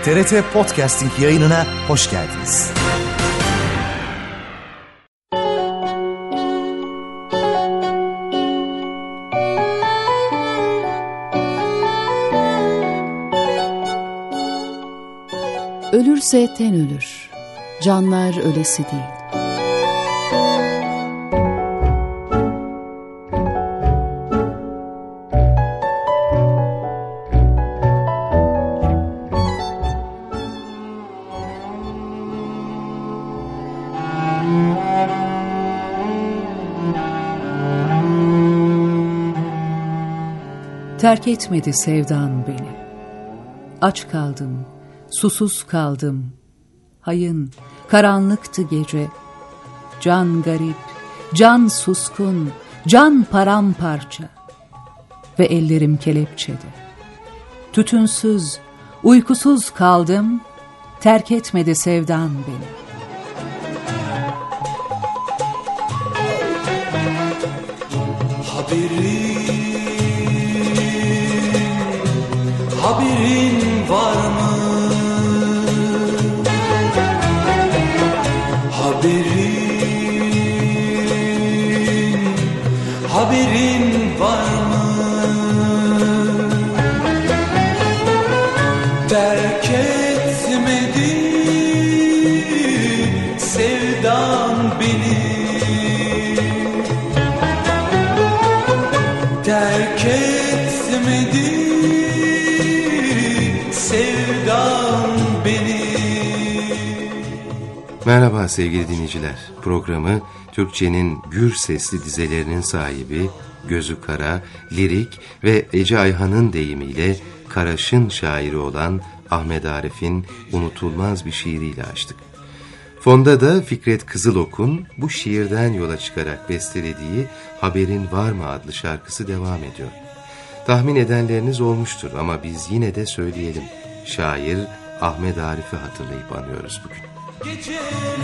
TRT Podcasting yayınına hoş geldiniz. Ölürse ten ölür, canlar ölesi değil. Terk etmedi sevdan beni. Aç kaldım, susuz kaldım. Hayın, karanlıktı gece. Can garip, can suskun, can paramparça. Ve ellerim kelepçede. Tütünsüz, uykusuz kaldım. Terk etmedi sevdan beni. Haberin var mı? Haberin var mı? Terk etmedi sevdan beni. Terk etmedi sevdan beni. Merhaba sevgili dinleyiciler. Programı Türkçenin gür sesli dizelerinin sahibi, gözü kara, lirik ve Ece Ayhan'ın deyimiyle Karaş'ın şairi olan Ahmet Arif'in unutulmaz bir şiiriyle açtık. Fonda da Fikret Kızılok'un bu şiirden yola çıkarak bestelediği Haberin Var mı adlı şarkısı devam ediyor. Tahmin edenleriniz olmuştur ama biz yine de söyleyelim. Şair Ahmet Arif'i hatırlayıp anıyoruz bugün. Geceler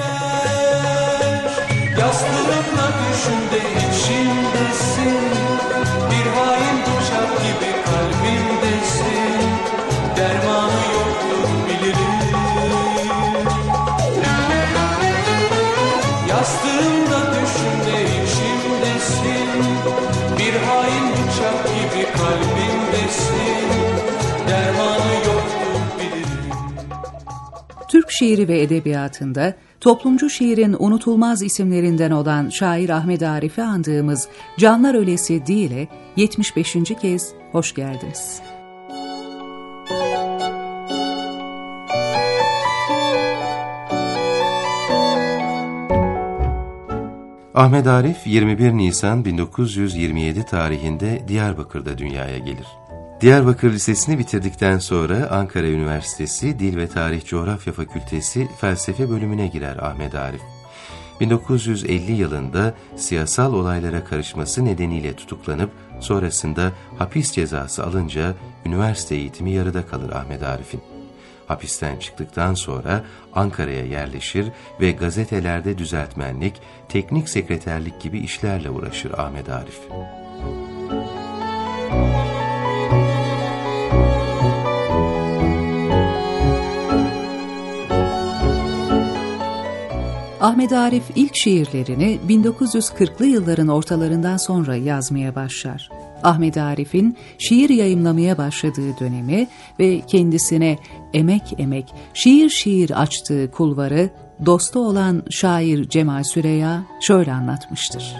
yastığımla düşümde içimdesin. Bir hain bıçak gibi kalbimdesin. Dermanı yoktur bilirim. Yastığımda düşümde içimdesin. Bir hain bıçak gibi kalbimdesin. Dermanı yoktur bilirim. Türk şiiri ve edebiyatında toplumcu şiirin unutulmaz isimlerinden olan şair Ahmet Arif'i andığımız Canlar Ölesi Değil'e 75. kez hoş geldiniz. Ahmet Arif 21 Nisan 1927 tarihinde Diyarbakır'da dünyaya gelir. Diyarbakır Lisesi'ni bitirdikten sonra Ankara Üniversitesi Dil ve Tarih Coğrafya Fakültesi Felsefe bölümüne girer Ahmet Arif. 1950 yılında siyasal olaylara karışması nedeniyle tutuklanıp sonrasında hapis cezası alınca üniversite eğitimi yarıda kalır Ahmet Arif'in. Hapisten çıktıktan sonra Ankara'ya yerleşir ve gazetelerde düzeltmenlik, teknik sekreterlik gibi işlerle uğraşır Ahmet Arif. Ahmet Arif ilk şiirlerini 1940'lı yılların ortalarından sonra yazmaya başlar. Ahmet Arif'in şiir yayımlamaya başladığı dönemi ve kendisine emek emek, şiir şiir açtığı kulvarı dostu olan şair Cemal Süreya şöyle anlatmıştır.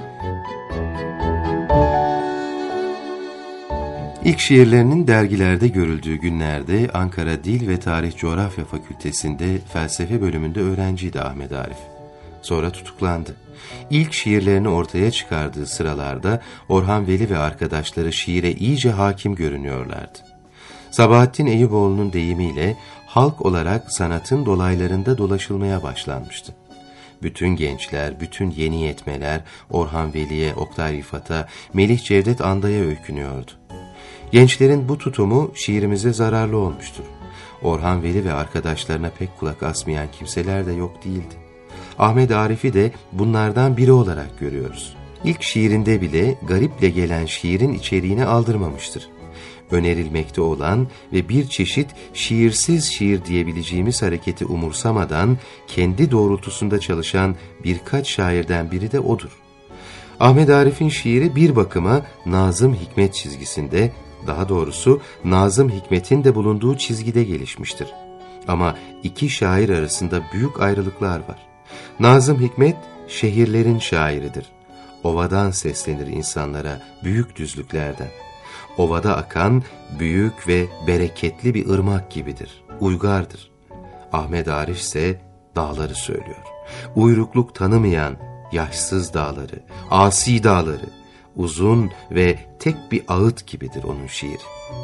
İlk şiirlerinin dergilerde görüldüğü günlerde Ankara Dil ve Tarih Coğrafya Fakültesi'nde felsefe bölümünde öğrenciydi Ahmet Arif. Sonra tutuklandı. İlk şiirlerini ortaya çıkardığı sıralarda Orhan Veli ve arkadaşları şiire iyice hakim görünüyorlardı. Sabahattin Eyüboğlu'nun deyimiyle halk olarak sanatın dolaylarında dolaşılmaya başlanmıştı. Bütün gençler, bütün yeni yetmeler Orhan Veli'ye, Oktay Rıfat'a, Melih Cevdet Anda'ya öykünüyordu. Gençlerin bu tutumu şiirimize zararlı olmuştur. Orhan Veli ve arkadaşlarına pek kulak asmayan kimseler de yok değildi. Ahmet Arif'i de bunlardan biri olarak görüyoruz. İlk şiirinde bile gariple gelen şiirin içeriğini aldırmamıştır. önerilmekte olan ve bir çeşit şiirsiz şiir diyebileceğimiz hareketi umursamadan kendi doğrultusunda çalışan birkaç şairden biri de odur. Ahmet Arif'in şiiri bir bakıma Nazım Hikmet çizgisinde, daha doğrusu Nazım Hikmet'in de bulunduğu çizgide gelişmiştir. Ama iki şair arasında büyük ayrılıklar var. Nazım Hikmet şehirlerin şairidir. Ovadan seslenir insanlara, büyük düzlüklerden. Ovada akan büyük ve bereketli bir ırmak gibidir, uygardır. Ahmet Arif ise dağları söylüyor. Uyrukluk tanımayan yaşsız dağları, asi dağları, uzun ve tek bir ağıt gibidir onun şiiri.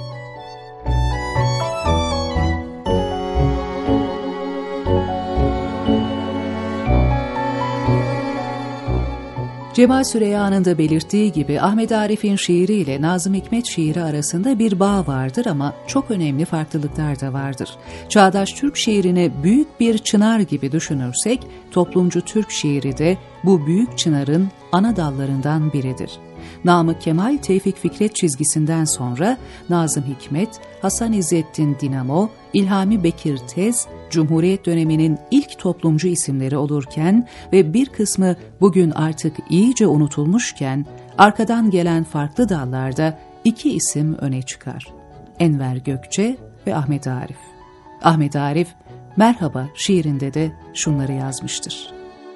Cemal Süreyya'nın da belirttiği gibi Ahmet Arif'in şiiri ile Nazım Hikmet şiiri arasında bir bağ vardır ama çok önemli farklılıklar da vardır. Çağdaş Türk şiirini büyük bir çınar gibi düşünürsek, toplumcu Türk şiiri de bu büyük çınarın ana dallarından biridir. Namık Kemal, Tevfik Fikret çizgisinden sonra Nazım Hikmet, Hasan İzzettin Dinamo, İlhami Bekir Tez, Cumhuriyet döneminin ilk toplumcu isimleri olurken ve bir kısmı bugün artık iyice unutulmuşken, arkadan gelen farklı dallarda iki isim öne çıkar: Enver Gökçe ve Ahmet Arif. Ahmet Arif, Merhaba şiirinde de şunları yazmıştır.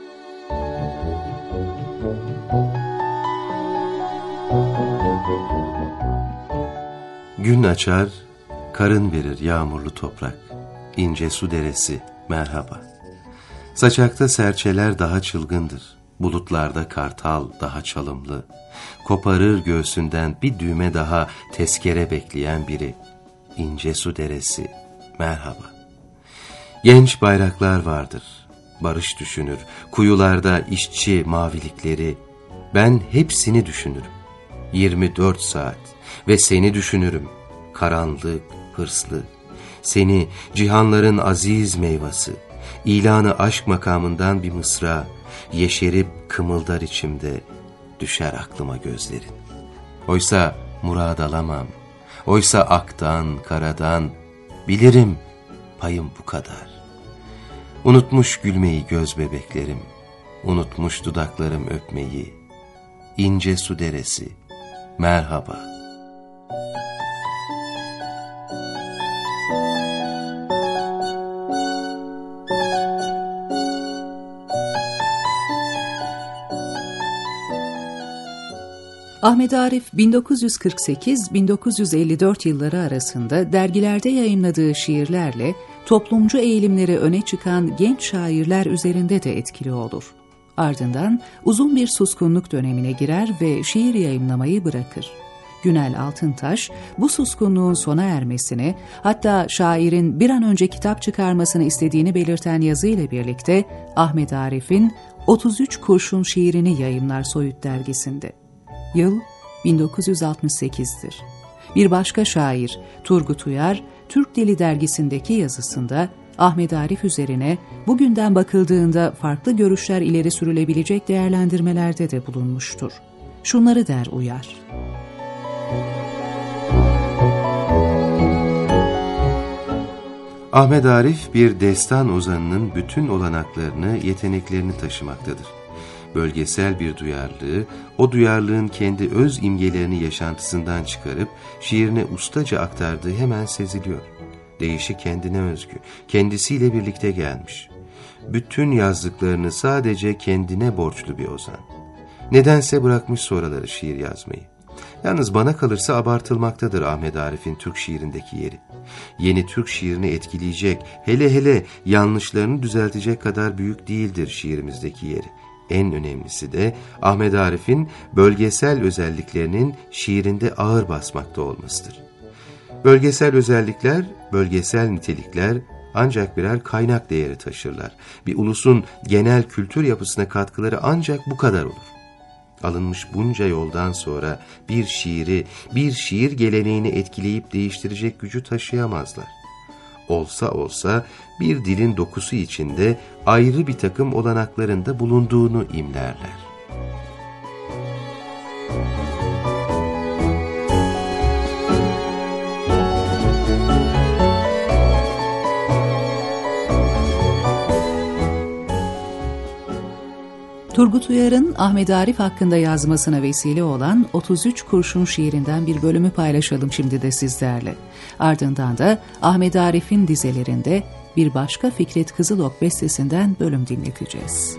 Gün açar, karın verir yağmurlu toprak, ince su deresi, merhaba. Saçakta serçeler daha çılgındır, bulutlarda kartal daha çalımlı. Koparır göğsünden bir düğme daha tezkere bekleyen biri, ince su deresi, merhaba. Genç bayraklar vardır, barış düşünür, kuyularda işçi mavilikleri. Ben hepsini düşünürüm, 24 saat ve seni düşünürüm, karanlık, hırslı. Seni cihanların aziz meyvası, ilanı aşk makamından bir mısra, yeşerip kımıldar içimde, düşer aklıma gözlerin. Oysa murad alamam, oysa aktan, karadan, bilirim payım bu kadar. Unutmuş gülmeyi göz bebeklerim, unutmuş dudaklarım öpmeyi, ince su deresi, merhaba. Ahmet Arif 1948-1954 yılları arasında dergilerde yayımladığı şiirlerle toplumcu eğilimleri öne çıkan genç şairler üzerinde de etkili olur. Ardından uzun bir suskunluk dönemine girer ve şiir yayımlamayı bırakır. Günel Altıntaş bu suskunluğun sona ermesini, hatta şairin bir an önce kitap çıkarmasını istediğini belirten yazıyla birlikte Ahmet Arif'in 33 Kurşun şiirini yayımlar Soyut dergisinde. Yıl 1968'dir. Bir başka şair Turgut Uyar, Türk Dili dergisindeki yazısında Ahmet Arif üzerine bugünden bakıldığında farklı görüşler ileri sürülebilecek değerlendirmelerde de bulunmuştur. Şunları der Uyar: Ahmet Arif bir destan ozanının bütün olanaklarını, yeteneklerini taşımaktadır. Bölgesel bir duyarlılığı, o duyarlılığın kendi öz imgelerini yaşantısından çıkarıp şiirine ustaca aktardığı hemen seziliyor. Deyişi kendine özgü, kendisiyle birlikte gelmiş. Bütün yazdıklarını sadece kendine borçlu bir ozan. Nedense bırakmış sonraları şiir yazmayı. Yalnız bana kalırsa abartılmaktadır Ahmet Arif'in Türk şiirindeki yeri. Yeni Türk şiirini etkileyecek, hele yanlışlarını düzeltecek kadar büyük değildir şiirimizdeki yeri. En önemlisi de Ahmet Arif'in bölgesel özelliklerinin şiirinde ağır basmakta olmasıdır. Bölgesel özellikler, bölgesel nitelikler ancak birer kaynak değeri taşırlar. Bir ulusun genel kültür yapısına katkıları ancak bu kadar olur. Alınmış bunca yoldan sonra bir şiiri, bir şiir geleneğini etkileyip değiştirecek gücü taşıyamazlar. Olsa bir dilin dokusu içinde ayrı bir takım olanaklarında bulunduğunu imlerler. Turgut Uyar'ın Ahmet Arif hakkında yazmasına vesile olan 33 Kurşun şiirinden bir bölümü paylaşalım şimdi de sizlerle. Ardından da Ahmet Arif'in dizelerinde bir başka Fikret Kızılok bestesinden bölüm dinleteceğiz.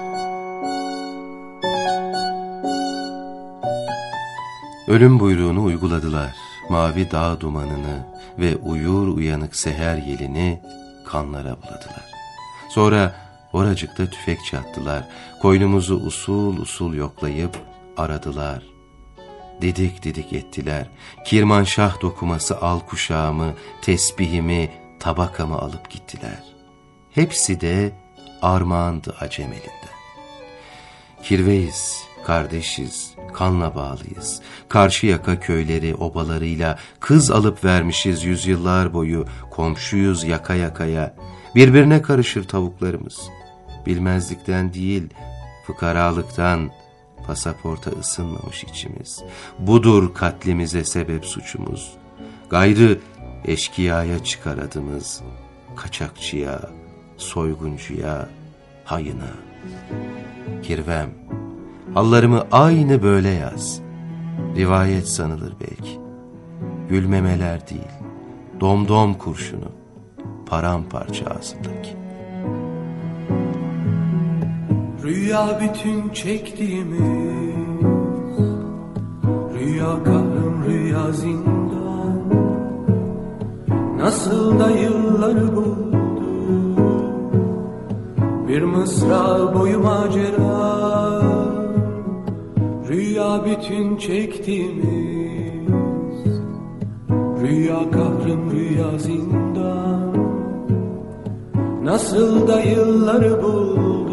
Ölüm buyruğunu uyguladılar, mavi dağ dumanını ve uyur uyanık seher yelini kanlara buladılar. Sonra oracıkta tüfek çattılar, koynumuzu usul usul yoklayıp aradılar. Didik didik ettiler, kirmanşah dokuması al kuşağımı, tesbihimi, tabakamı alıp gittiler. Hepsi de armağandı acem elinde. Kirveyiz, kardeşiz, kanla bağlıyız. Karşıyaka köyleri, obalarıyla kız alıp vermişiz yüzyıllar boyu. Komşuyuz yaka yakaya, birbirine karışır tavuklarımız. Bilmezlikten değil, fıkaralıktan pasaporta ısınmamış içimiz. Budur katlimize sebep suçumuz. Gayrı eşkıyaya çıkar adımız. Kaçakçıya, soyguncuya, hayına. Kirvem, hallarımı aynı böyle yaz. Rivayet sanılır belki. Gülmemeler değil, domdom kurşunu, paramparça ağzımdaki. Rüya bütün çektiğimiz, rüya kahrım, rüya zindan. Nasıl da yılları buldu, bir mısra boyu macera. Rüya bütün çektiğimiz, rüya kahrım, rüya zindan. Nasıl da yılları buldu,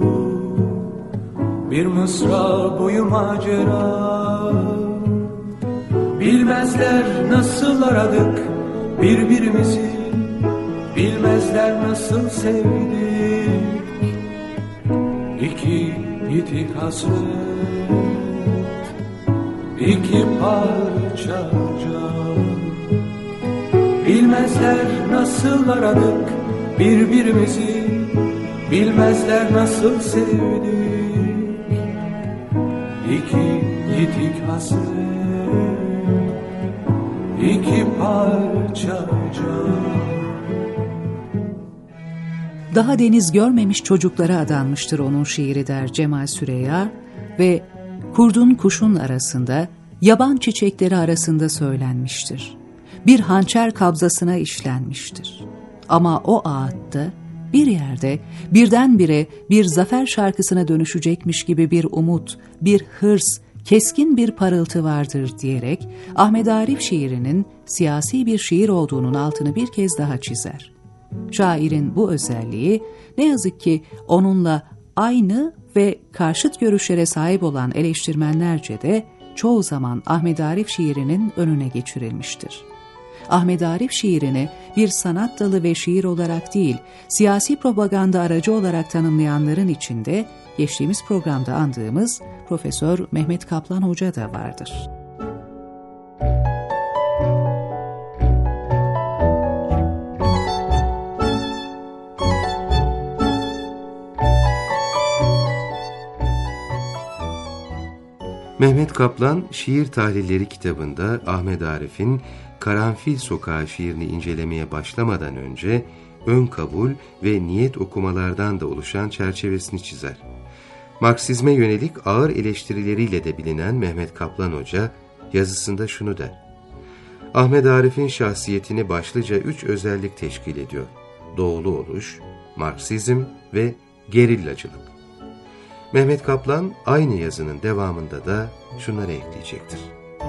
bir mısra boyu macera. Bilmezler nasıl aradık birbirimizi, bilmezler nasıl sevdik. İki yitik hasret, iki parça can. Bilmezler nasıl aradık birbirimizi, bilmezler nasıl sevdik. İki yitik hasret, iki parça can. Daha deniz görmemiş çocuklara adanmıştır onun şiiri der Cemal Süreya ve kurdun kuşun arasında, yaban çiçekleri arasında söylenmiştir. Bir hançer kabzasına işlenmiştir. Ama o ağıtta bir yerde birdenbire bir zafer şarkısına dönüşecekmiş gibi bir umut, bir hırs, keskin bir parıltı vardır diyerek Ahmet Arif şiirinin siyasi bir şiir olduğunun altını bir kez daha çizer. Şairin bu özelliği ne yazık ki onunla aynı ve karşıt görüşlere sahip olan eleştirmenlerce de çoğu zaman Ahmet Arif şiirinin önüne geçirilmiştir. Ahmet Arif şiirini bir sanat dalı ve şiir olarak değil, siyasi propaganda aracı olarak tanımlayanların içinde geçtiğimiz programda andığımız Profesör Mehmet Kaplan Hoca da vardır. Mehmet Kaplan, Şiir Tahlilleri kitabında Ahmet Arif'in Karanfil Sokağı şiirini incelemeye başlamadan önce ön kabul ve niyet okumalardan da oluşan çerçevesini çizer. Marksizme yönelik ağır eleştirileriyle de bilinen Mehmet Kaplan Hoca yazısında şunu der: Ahmet Arif'in şahsiyetini başlıca 3 özellik teşkil ediyor: doğulu oluş, Marksizm ve gerillacılık. Mehmet Kaplan aynı yazının devamında da şunları ekleyecektir: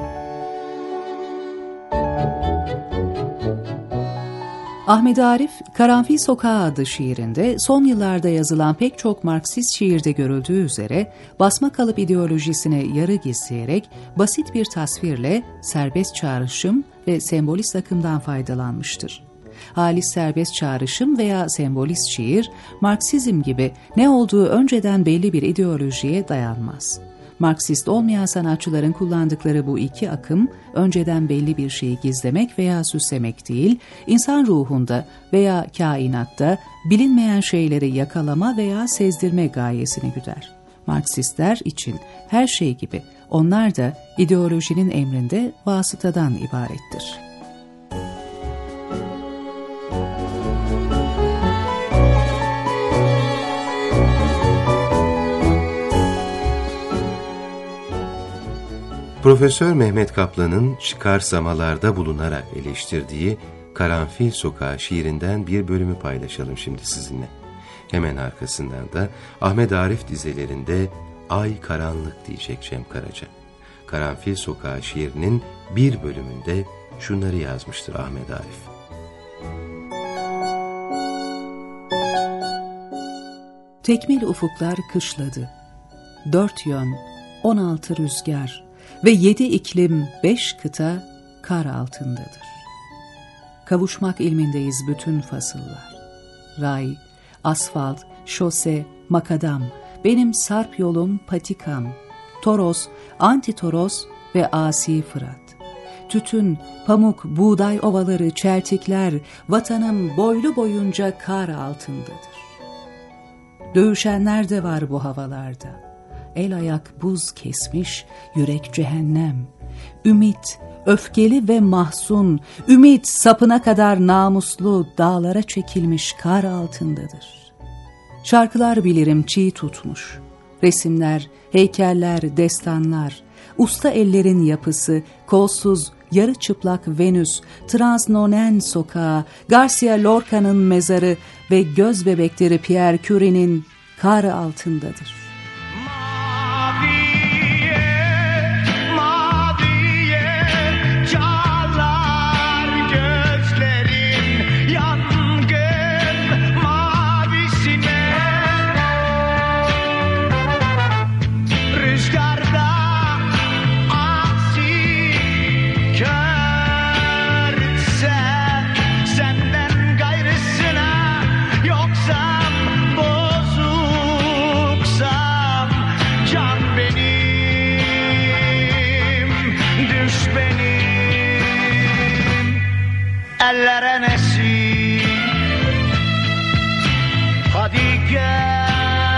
Ahmet Arif, Karanfil Sokağı adlı şiirinde son yıllarda yazılan pek çok Marksist şiirde görüldüğü üzere basma kalıp ideolojisine yarı gizleyerek basit bir tasvirle serbest çağrışım ve sembolist akımdan faydalanmıştır. Halis serbest çağrışım veya sembolist şiir, Marksizm gibi ne olduğu önceden belli bir ideolojiye dayanmaz. Marksist olmayan sanatçıların kullandıkları bu iki akım, önceden belli bir şeyi gizlemek veya süslemek değil, insan ruhunda veya kainatta bilinmeyen şeyleri yakalama veya sezdirme gayesini güder. Marksistler için her şey gibi onlar da ideolojinin emrinde vasıtadan ibarettir. Profesör Mehmet Kaplan'ın çıkarsamalarda bulunarak eleştirdiği Karanfil Sokağı şiirinden bir bölümü paylaşalım şimdi sizinle. Hemen arkasından da Ahmet Arif dizelerinde "Ay karanlık" diyecek Cem Karaca. Karanfil Sokağı şiirinin bir bölümünde şunları yazmıştır Ahmet Arif. Tekmil ufuklar kışladı. 4 yön, 16 rüzgar ve 7 iklim, 5 kıta kar altındadır. Kavuşmak ilmindeyiz bütün fasıllar. Ray, asfalt, şose, makadam, benim sarp yolum patikam, Toros, Antitoros ve Asi Fırat. Tütün, pamuk, buğday ovaları, çeltikler, vatanım boylu boyunca kar altındadır. Dövüşenler de var bu havalarda. El ayak buz kesmiş, yürek cehennem. Ümit, öfkeli ve mahzun, ümit sapına kadar namuslu, dağlara çekilmiş kar altındadır. Şarkılar bilirim çiğ tutmuş, resimler, heykeller, destanlar, usta ellerin yapısı, kolsuz, yarı çıplak Venüs, Transnonen sokağı, Garcia Lorca'nın mezarı ve göz bebekleri Pierre Curie'nin kar altındadır. Ellere nesin, hadi gel,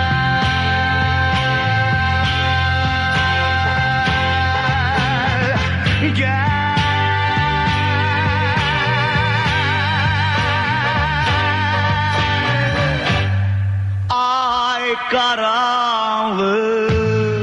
gel. Ay karanlık.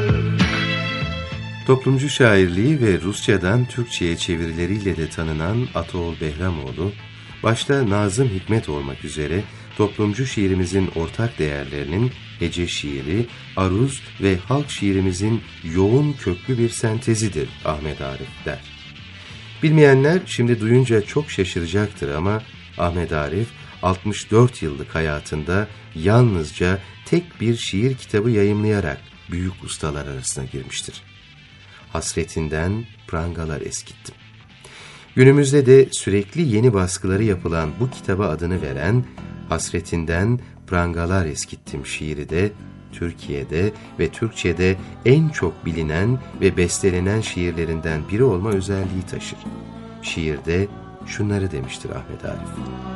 Toplumcu şairliği ve Rusçadan Türkçe'ye çevirileriyle de tanınan Ataol Behramoğlu, başta Nazım Hikmet olmak üzere toplumcu şiirimizin ortak değerlerinin hece şiiri, aruz ve halk şiirimizin yoğun köklü bir sentezidir Ahmet Arif der. Bilmeyenler şimdi duyunca çok şaşıracaktır ama Ahmet Arif 64 yıllık hayatında yalnızca tek bir şiir kitabı yayımlayarak büyük ustalar arasına girmiştir. Hasretinden prangalar eskittim. Günümüzde de sürekli yeni baskıları yapılan bu kitaba adını veren Hasretinden prangalar eskittim şiiri de Türkiye'de ve Türkçe'de en çok bilinen ve bestelenen şiirlerinden biri olma özelliği taşır. Şiirde şunları demiştir Ahmet Arif.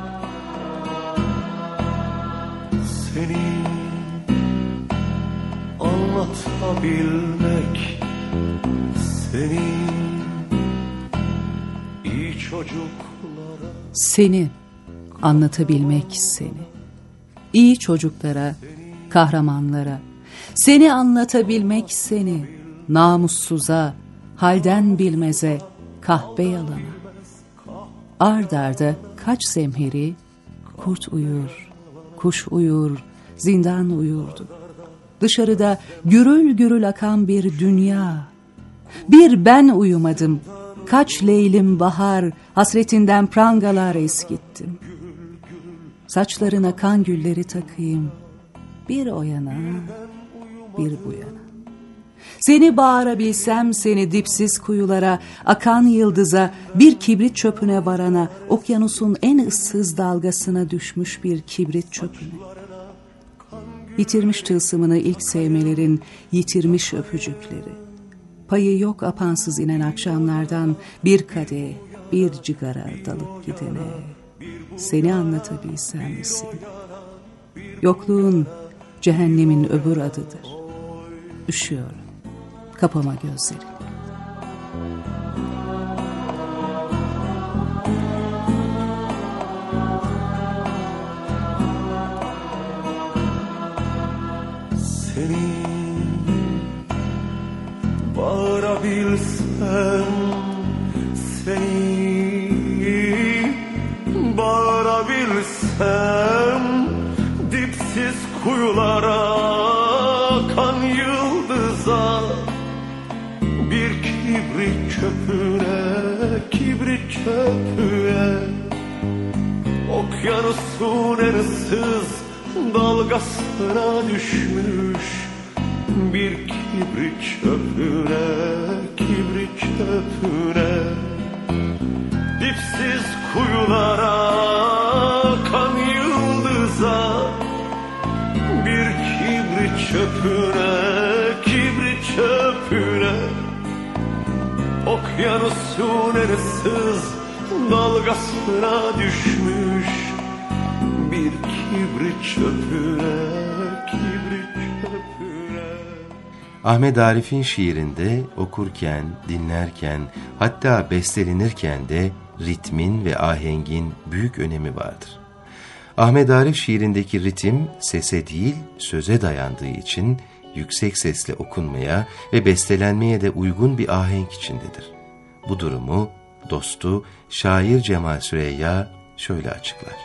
Seni anlatabilmek, seni iyi çocuklara, Seni anlatabilmek seni. İyi çocuklara, kahramanlara, seni anlatabilmek seni, namussuza, halden bilmeze, kahpe yalana. Ard arda kaç zemheri, kurt uyur, kuş uyur, zindan uyurdu. Dışarıda gürül gürül akan bir dünya. Bir ben uyumadım, kaç leylim bahar, hasretinden prangalar eskittim. Saçlarına kan gülleri takayım, bir o yana, bir bu yana. Seni bağırabilsem seni dipsiz kuyulara, akan yıldıza, bir kibrit çöpüne varana, okyanusun en ıssız dalgasına düşmüş bir kibrit çöpüne. Yitirmiş tılsımını ilk sevmelerin, yitirmiş öpücükleri. Payı yok apansız inen akşamlardan bir kadeh, bir cigara dalıp gidene. Seni anlatabilsem seni. Yokluğun cehennemin öbür adıdır. üşüyorum. Kapama gözleri. Seni bağırabilsem, seni bağırabilsem, dipsiz kuyulara, kan yıldıza, bir kibrit çöpüne, kibrit çöpüne, okyanusun en ıssız dalgasına düşmüş bir kibrit çöpüne, kibrit çöpüne, dipsiz kuyulara, kan yıldıza, bir kibrit çöpüne, kibrit çöpüne, okyanusun en ıssız dalgasına düşmüş bir kibrit çöpüne, kibrit çöpüne. Ahmet Arif'in şiirinde okurken, dinlerken, hatta bestelenirken de ritmin ve ahengin büyük önemi vardır. Ahmet Arif şiirindeki ritim sese değil söze dayandığı için yüksek sesle okunmaya ve bestelenmeye de uygun bir ahenk içindedir. Bu durumu dostu şair Cemal Süreyya şöyle açıklar.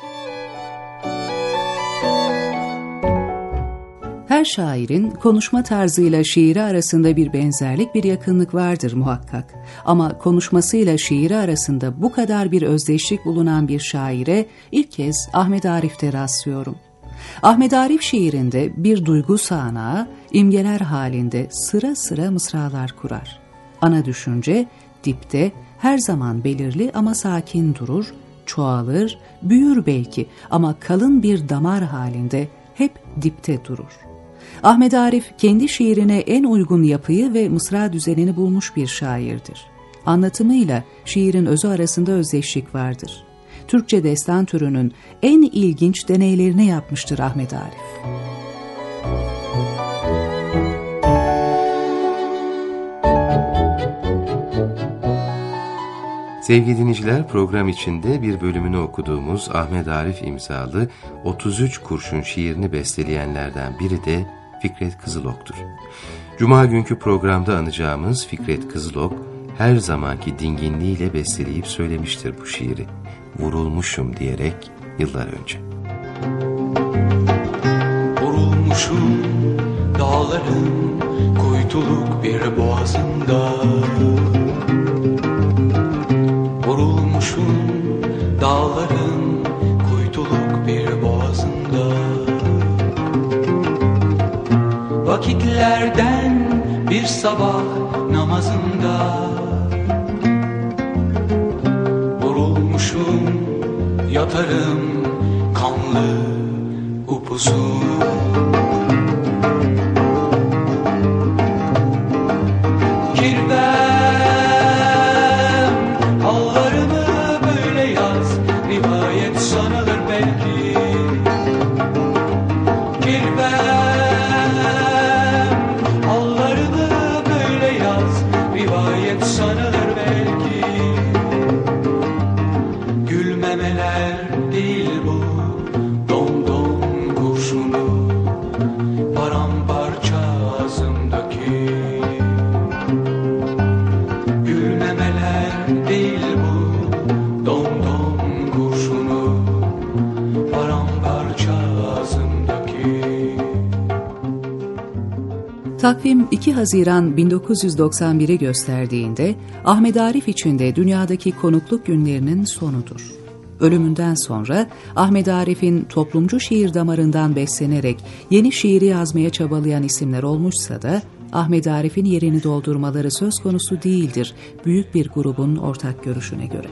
Her şairin konuşma tarzıyla şiiri arasında bir benzerlik, bir yakınlık vardır muhakkak. Ama konuşmasıyla şiiri arasında bu kadar bir özdeşlik bulunan bir şaire ilk kez Ahmet Arif'te rastlıyorum. Ahmet Arif şiirinde bir duygu sahnağı, imgeler halinde sıra sıra mısralar kurar. Ana düşünce dipte her zaman belirli ama sakin durur, çoğalır, büyür belki ama kalın bir damar halinde hep dipte durur. Ahmet Arif kendi şiirine en uygun yapıyı ve mısra düzenini bulmuş bir şairdir. Anlatımıyla şiirin özü arasında özdeşlik vardır. Türkçe destan türünün en ilginç deneylerini yapmıştır Ahmet Arif. Sevgili dinleyiciler, program içinde bir bölümünü okuduğumuz Ahmet Arif imzalı 33 kurşun şiirini besteleyenlerden biri de Fikret Kızılok'tur. Cuma günkü programda anacağımız Fikret Kızılok her zamanki dinginliğiyle besteleyip söylemiştir bu şiiri. Vurulmuşum diyerek yıllar önce. Vurulmuşum dağların kuytuluk bir boğazında, vurulmuşum dağların kuytuluk bir boğazında, vakitlerden bir sabah namazında, vurulmuşum yatarım kanlı upuzun. Takvim 2 Haziran 1991'i gösterdiğinde Ahmet Arif için de dünyadaki konukluk günlerinin sonudur. Ölümünden sonra Ahmet Arif'in toplumcu şiir damarından beslenerek yeni şiiri yazmaya çabalayan isimler olmuşsa da Ahmet Arif'in yerini doldurmaları söz konusu değildir büyük bir grubun ortak görüşüne göre.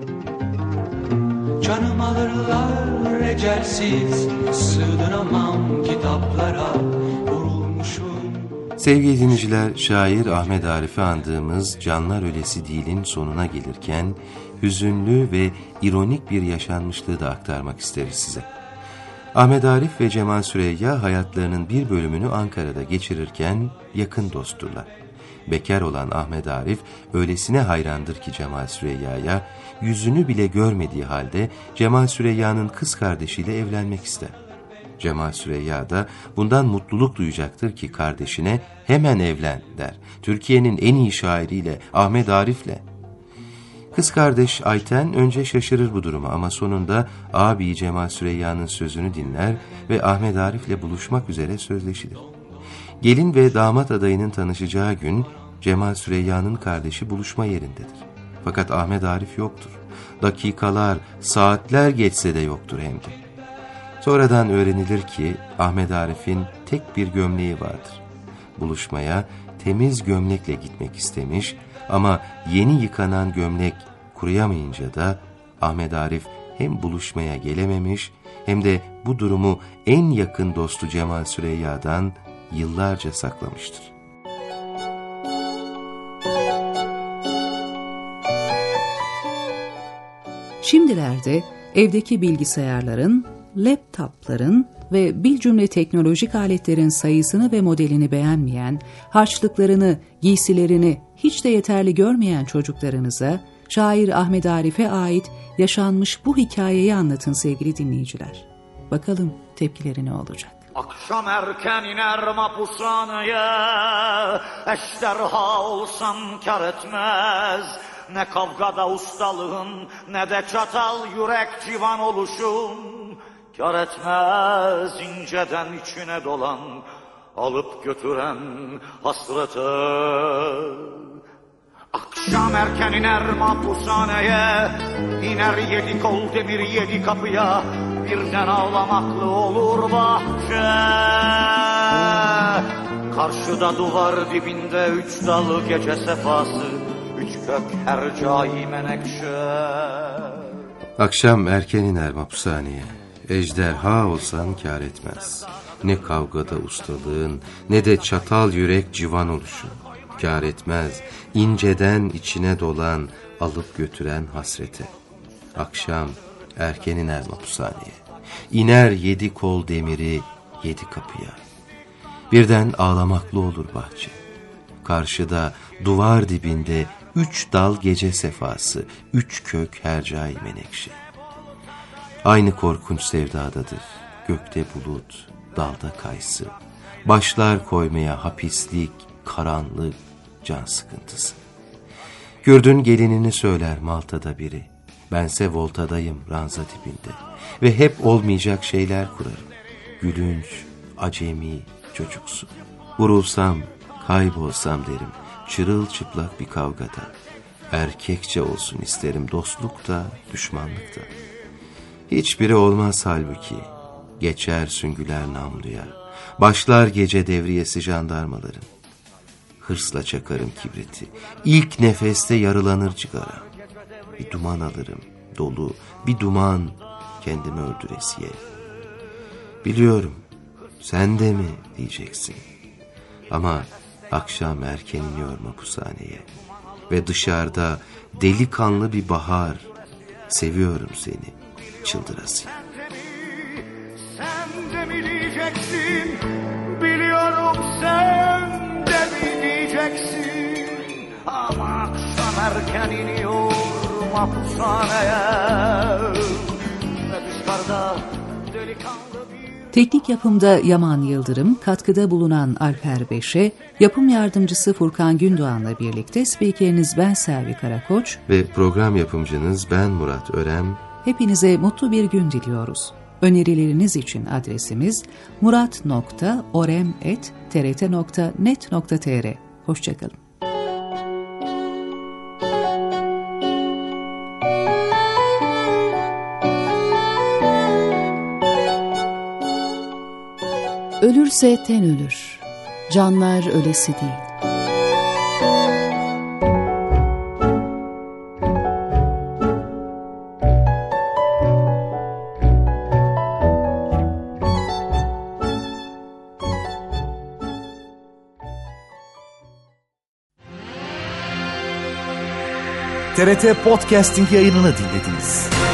Canım alırlar ecelsiz, sığdıramam kitaplara, vurulmuşum. Sevgili dinleyiciler, şair Ahmet Arif'i andığımız Canlar Ölesi Değil'in sonuna gelirken hüzünlü ve ironik bir yaşanmışlığı da aktarmak isteriz size. Ahmet Arif ve Cemal Süreyya hayatlarının bir bölümünü Ankara'da geçirirken yakın dostturlar. Bekar olan Ahmet Arif öylesine hayrandır ki Cemal Süreyya'ya, yüzünü bile görmediği halde Cemal Süreyya'nın kız kardeşiyle evlenmek ister. Cemal Süreyya da bundan mutluluk duyacaktır ki kardeşine hemen evlen der. Türkiye'nin en iyi şairiyle, Ahmet Arif'le. Kız kardeş Ayten önce şaşırır bu duruma ama sonunda ağabeyi Cemal Süreyya'nın sözünü dinler ve Ahmet Arif'le buluşmak üzere sözleşilir. Gelin ve damat adayının tanışacağı gün Cemal Süreyya'nın kardeşi buluşma yerindedir. Fakat Ahmet Arif yoktur. Dakikalar, saatler geçse de yoktur hem de. Sonradan öğrenilir ki Ahmet Arif'in tek bir gömleği vardır. Buluşmaya temiz gömlekle gitmek istemiş ama yeni yıkanan gömlek kuruyamayınca da Ahmet Arif hem buluşmaya gelememiş hem de bu durumu en yakın dostu Cemal Süreyya'dan yıllarca saklamıştır. Şimdilerde evdeki bilgisayarların, laptopların ve bir cümle teknolojik aletlerin sayısını ve modelini beğenmeyen, harçlıklarını, giysilerini hiç de yeterli görmeyen çocuklarınıza şair Ahmet Arif'e ait yaşanmış bu hikayeyi anlatın sevgili dinleyiciler. Bakalım tepkileri ne olacak? Akşam erken iner mapushaneye, ejderha olsam kar etmez. Ne kavgada ustalığın, ne de çatal yürek civan oluşun kar etmez. İnceden içine dolan, alıp götüren hasrete. Akşam erken iner mahpushaneye, iner 7 kol demir 7 kapıya, birden ağlamaklı olur bahçe. Karşıda duvar dibinde 3 dal gece sefası, 3 kök hercai menekşe. Akşam erken iner mahpushaneye, ejderha olsan kâr etmez. Ne kavgada ustalığın, ne de çatal yürek civan oluşun kâr etmez. İnceden içine dolan, alıp götüren hasrete. Akşam erken iner mahpushaneye, iner 7 kol demiri 7 kapıya. Birden ağlamaklı olur bahçe. Karşıda duvar dibinde 3 dal gece sefası, 3 kök hercai menekşe. Aynı korkunç sevdadadır. Gökte bulut, dalda kayısı. Başlar koymaya hapislik, karanlık, can sıkıntısı. Kürdün gelinini söyler Malta'da biri. Bense voltadayım ranza dibinde. Ve hep olmayacak şeyler kurarım. Gülünç, acemi, çocuksu. Vurulsam, kaybolsam derim. Çırılçıplak bir kavgada. Erkekçe olsun isterim dostlukta, düşmanlıkta. Hiçbiri olmaz halbuki. Geçer süngüler namluya. Başlar gece devriyesi jandarmaların. Hırsla çakarım kibriti. İlk nefeste yarılanır cigara. Bir duman alırım, dolu, bir duman kendimi öldüresiye. Biliyorum, sen de mi diyeceksin. Ama akşam erken iniyor mahpushaneye. Ve dışarıda delikanlı bir bahar. Seviyorum seni, çıldırasıya. Sen de mi diyeceksin? Biliyorum sen de mi diyeceksin? Ama akşam erken iniyor mahpushaneye. Ve dışarıda delikanlı bir... Teknik yapımda Yaman Yıldırım, katkıda bulunan Alper Beşe, yapım yardımcısı Furkan Gündoğan'la birlikte spikeriniz ben Selvi Karakoç ve program yapımcınız ben Murat Örem. Hepinize mutlu bir gün diliyoruz. Önerileriniz için adresimiz murat.orem@trt.net.tr. Hoşçakalın. Ölürse ten ölür, canlar ölesi değil. TRT Podcasting yayınını dinlediniz.